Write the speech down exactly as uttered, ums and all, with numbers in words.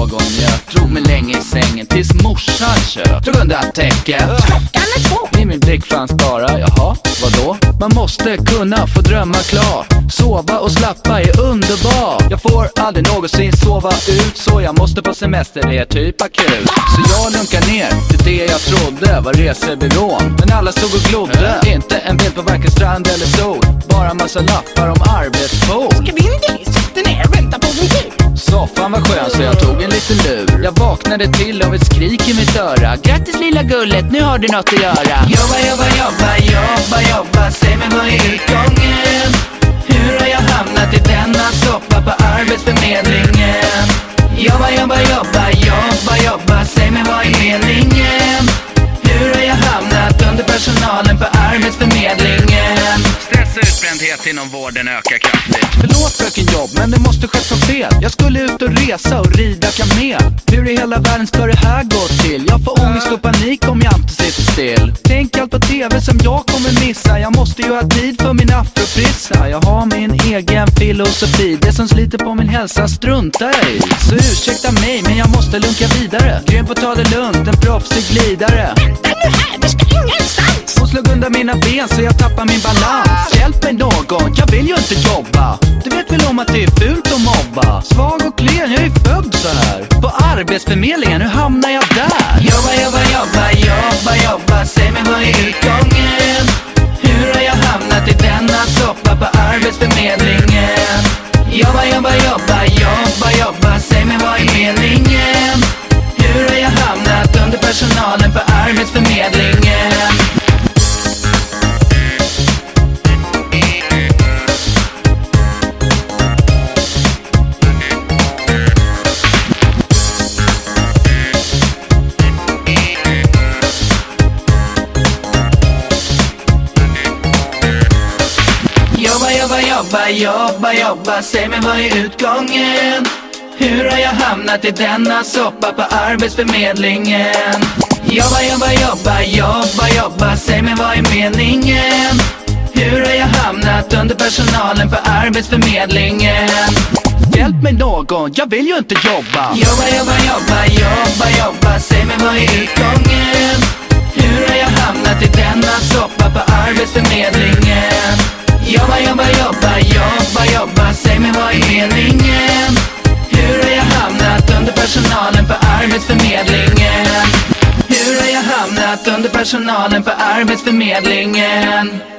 någon. Jag drog mig länge i sängen tills morsan köp. Drog under täcket. Klockan är två. I min blick fanns bara, jaha, vadå? Man måste kunna få drömma klart. Sova och slappa är underbart. Jag får aldrig någonsin sova ut, så jag måste på semester, det är typ akut. Så jag lunkar ner till det jag trodde var resebyrån. Men alla stod och glodde. Inte en bild på varken strand eller sol, bara massa lappar om arbetspool. Ska vi inte sitta ner och vänta på min tur? Soffan var skön så jag tog en liten lur. Jag vaknade till av ett skrik i mitt öra. Grattis lilla gullet, nu har du något att göra. Jobba, jobba, jobba, jobba, jobba. Säg mig vad är utgången? Hur har jag hamnat i denna soppa på Arbetsförmedlingen? Jobba, jobba, jobba, jobba, jobba. Säg mig vad är meningen? Hur har jag hamnat under personalen på Arbetsförmedlingen? Stress och utbrändhet inom vården ökar kraftigt. Förlåt fröken jobb, men det måste skett något fel. Jag skulle ut och resa och rida kamel. Hur i hela världen ska det här gå till? Jag får ångest och panik om jag inte sitter still. Tänk allt på tv som jag kommer missa. Jag måste ju ha tid för min afrofrissa. Jag har min egen filosofi. Det som sliter på min hälsa struntar jag i. Så ursäkta mig, men jag måste lunka vidare. Grön på att ta det lugnt, en proffsig glidare. Vänta nu här, vi ska ingenstans. Hon slog undan mina ben så jag tappar min balans. Hjälp mig någon, jag vill ju inte jobba. Du vet väl om att det är fult att mobba. Svag och klen, jag är född så här. På Arbetsförmedlingen, hur hamnar jag där? Jobba, jobba, jobba, jobba, jobba. Säg mig vad är utgången? Hur har jag hamnat i denna soppa på Arbetsförmedlingen? Jobba, jobba, jobba, jobba, jobba. Säg mig vad är meningen? Hur har jag hamnat under personalen på Arbetsförmedlingen? Jobba, jobba, jobba, jobba, jobba. Säg mig vad är utgången? Hur har jag hamnat i denna soppa på Arbetsförmedlingen? Jobba, jobba, jobba, jobba, jobba. Säg mig vad är meningen? Hur har jag hamnat under personalen på Arbetsförmedlingen? Hjälp mig någon, jag vill ju inte jobba. Jobba, jobba, jobba, jobba, jobba. Säg mig vad är utgången? Hur har jag hamnat i denna soppa på Arbetsförmedlingen? Jobba, jobba, jobba, jobba, jobba. Säg mig vad är meningen? Hur har jag hamnat under personalen på Arbetsförmedlingen? Hur har jag hamnat under personalen på Arbetsförmedlingen?